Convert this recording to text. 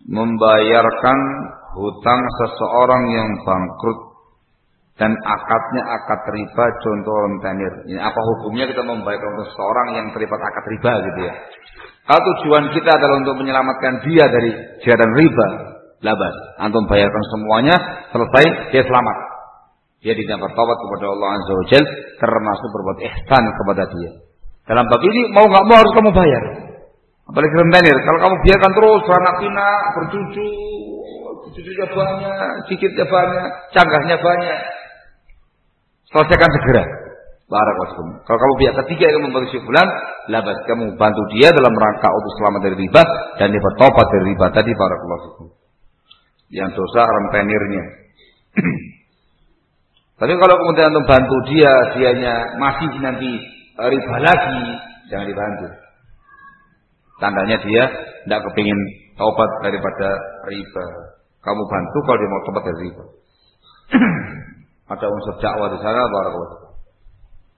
membayarkan hutang seseorang yang bangkrut dan akadnya akad riba, contoh rentenir. Ini apa hukumnya kita membayarkan untuk seseorang yang terlibat akad riba gitu ya? Kalau tujuan kita adalah untuk menyelamatkan dia dari jeratan riba, labas. Antum bayarkan semuanya, selesai, dia selamat. Dia tidak bertobat kepada Allah Azza wa Jalla, termasuk berbuat ihsan kepada dia. Dalam bab ini mau nggak mau harus kamu bayar. Apalagi rentenir. Kalau kamu biarkan terus anak pinak bercucunya banyak, cicitnya banyak, canggahnya banyak, selesaikan segera. Barakallahu. Kalau kamu pihak ketiga yang membantu si fulan, labas kamu bantu dia dalam rangka untuk selamat dari riba dan dia bertobat dari riba tadi. Barakallahu. Yang dosa rentenirnya. Tapi kalau kemudian untuk bantu dia, dianya masih nanti riba lagi, jangan dibantu. Tandanya dia tidak kepingin taubat daripada riba. Kamu bantu kalau dia mau taubat dari riba. Ada unsur dakwah di sana, barakallahu.